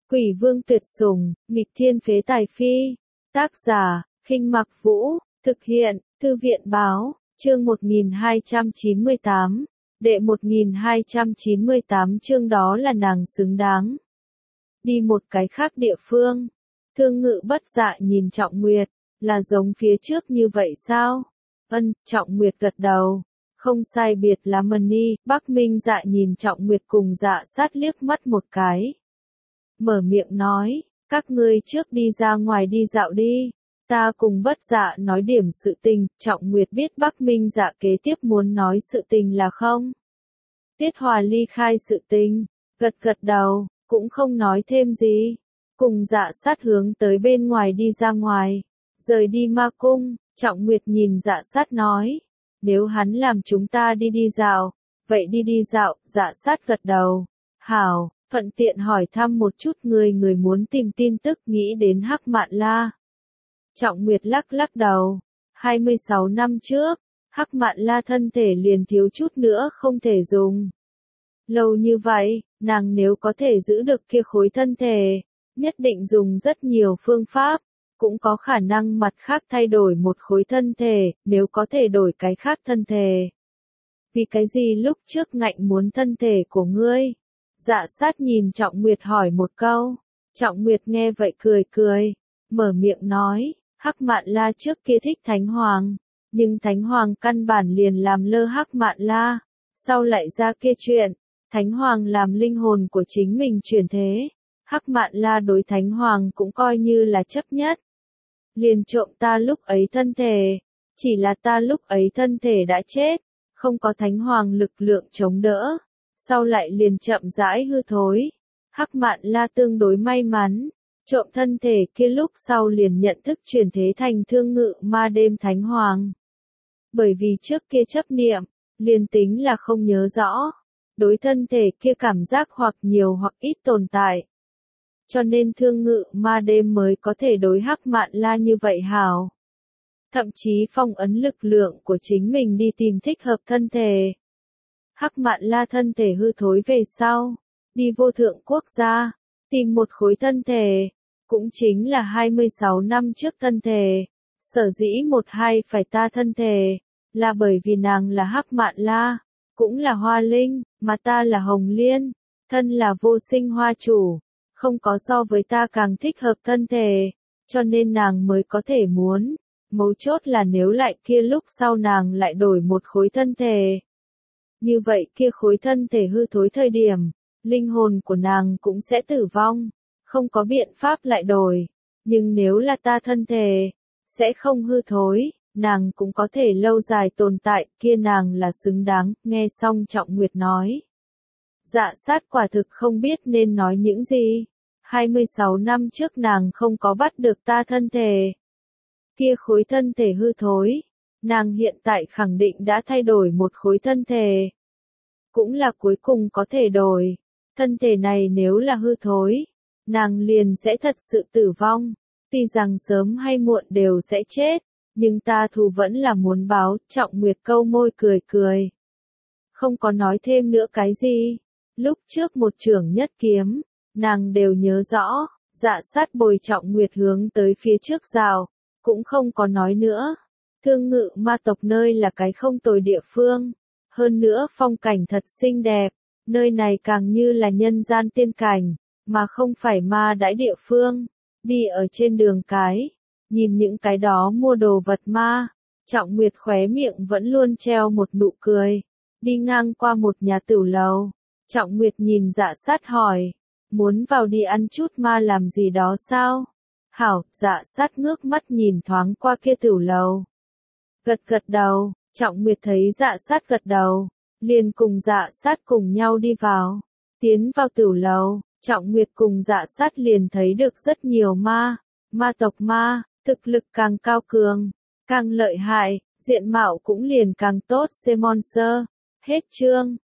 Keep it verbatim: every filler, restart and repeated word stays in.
Quỷ vương tuyệt sủng, nghịch thiên phế tài phi. Tác giả, Khinh Mặc Vũ, thực hiện, Thư viện báo, chương một nghìn hai trăm chín mươi tám, đệ một nghìn hai trăm chín mươi tám chương đó là nàng xứng đáng. Đi một cái khác địa phương, Thương Ngự bất dạ nhìn Trọng Nguyệt, là giống phía trước như vậy sao? Ân, Trọng Nguyệt gật đầu. Không sai biệt lắm đi. Bắc Minh Dạ nhìn Trọng Nguyệt cùng Dạ Sát liếc mắt một cái. Mở miệng nói, các ngươi trước đi ra ngoài đi dạo đi. Ta cùng bất dạ nói điểm sự tình. Trọng Nguyệt biết Bắc Minh Dạ kế tiếp muốn nói sự tình là không. Tiết Hòa ly khai sự tình, gật gật đầu, cũng không nói thêm gì. Cùng Dạ Sát hướng tới bên ngoài đi ra ngoài. Rời đi ma cung, Trọng Nguyệt nhìn Dạ Sát nói. Nếu hắn làm chúng ta đi đi dạo, vậy đi đi dạo. Dạ Sát gật đầu. Hảo, thuận tiện hỏi thăm một chút người người muốn tìm tin tức nghĩ đến Hắc Mạn La. Trọng Nguyệt lắc lắc đầu. hai mươi sáu năm trước, Hắc Mạn La thân thể liền thiếu chút nữa không thể dùng. Lâu như vậy, nàng nếu có thể giữ được kia khối thân thể, nhất định dùng rất nhiều phương pháp, cũng có khả năng mặt khác thay đổi một khối thân thể, nếu có thể đổi cái khác thân thể. Vì cái gì lúc trước ngạnh muốn thân thể của ngươi? Dạ Sát nhìn Trọng Nguyệt hỏi một câu. Trọng Nguyệt nghe vậy cười cười, mở miệng nói, Hắc Mạn La trước kia thích Thánh Hoàng, nhưng Thánh Hoàng căn bản liền làm lơ Hắc Mạn La, sau lại ra kia chuyện, Thánh Hoàng làm linh hồn của chính mình chuyển thế, Hắc Mạn La đối Thánh Hoàng cũng coi như là chấp nhất. Liền trộm ta lúc ấy thân thể, chỉ là ta lúc ấy thân thể đã chết, không có Thánh Hoàng lực lượng chống đỡ, sau lại liền chậm rãi hư thối. Hắc Mạn La tương đối may mắn, trộm thân thể kia lúc sau liền nhận thức chuyển thế thành Thương Ngự ma đêm Thánh Hoàng. Bởi vì trước kia chấp niệm, liền tính là không nhớ rõ, đối thân thể kia cảm giác hoặc nhiều hoặc ít tồn tại. Cho nên Thương Ngự ma đêm mới có thể đối Hắc Mạn La như vậy hảo. Thậm chí phong ấn lực lượng của chính mình đi tìm thích hợp thân thể. Hắc Mạn La thân thể hư thối về sau, đi vô thượng quốc gia, tìm một khối thân thể, cũng chính là hai mươi sáu năm trước thân thể. Sở dĩ một hai phải ta thân thể, là bởi vì nàng là Hắc Mạn La, cũng là hoa linh, mà ta là hồng liên, thân là vô sinh hoa chủ. Không có so với ta càng thích hợp thân thể, cho nên nàng mới có thể muốn. Mấu chốt là nếu lại kia lúc sau nàng lại đổi một khối thân thể. Như vậy kia khối thân thể hư thối thời điểm, linh hồn của nàng cũng sẽ tử vong, không có biện pháp lại đổi. Nhưng nếu là ta thân thể, sẽ không hư thối, nàng cũng có thể lâu dài tồn tại, kia nàng là xứng đáng. Nghe xong Trọng Nguyệt nói. Dạ Sát quả thực không biết nên nói những gì. hai mươi sáu năm trước nàng không có bắt được ta thân thể. Kia khối thân thể hư thối. Nàng hiện tại khẳng định đã thay đổi một khối thân thể. Cũng là cuối cùng có thể đổi. Thân thể này nếu là hư thối, nàng liền sẽ thật sự tử vong. Tuy rằng sớm hay muộn đều sẽ chết, nhưng ta thù vẫn là muốn báo. Trọng Nguyệt câu môi cười cười. Không có nói thêm nữa cái gì. Lúc trước một trưởng nhất kiếm, nàng đều nhớ rõ. Dạ Sát bồi Trọng Nguyệt hướng tới phía trước rào, cũng không có nói nữa. Thương Ngự ma tộc nơi là cái không tồi địa phương, hơn nữa phong cảnh thật xinh đẹp, nơi này càng như là nhân gian tiên cảnh, mà không phải ma đãi địa phương. Đi ở trên đường cái, nhìn những cái đó mua đồ vật ma, Trọng Nguyệt khóe miệng vẫn luôn treo một nụ cười. Đi ngang qua một nhà tửu lầu, Trọng Nguyệt nhìn Dạ Sát hỏi, muốn vào đi ăn chút ma làm gì đó sao? Hảo. Dạ Sát ngước mắt nhìn thoáng qua kia tửu lầu. Gật gật đầu. Trọng Nguyệt thấy Dạ Sát gật đầu, liền cùng Dạ Sát cùng nhau đi vào. Tiến vào tửu lầu, Trọng Nguyệt cùng Dạ Sát liền thấy được rất nhiều ma. Ma tộc ma, thực lực càng cao cường, càng lợi hại, diện mạo cũng liền càng tốt. Monster. Hết chương.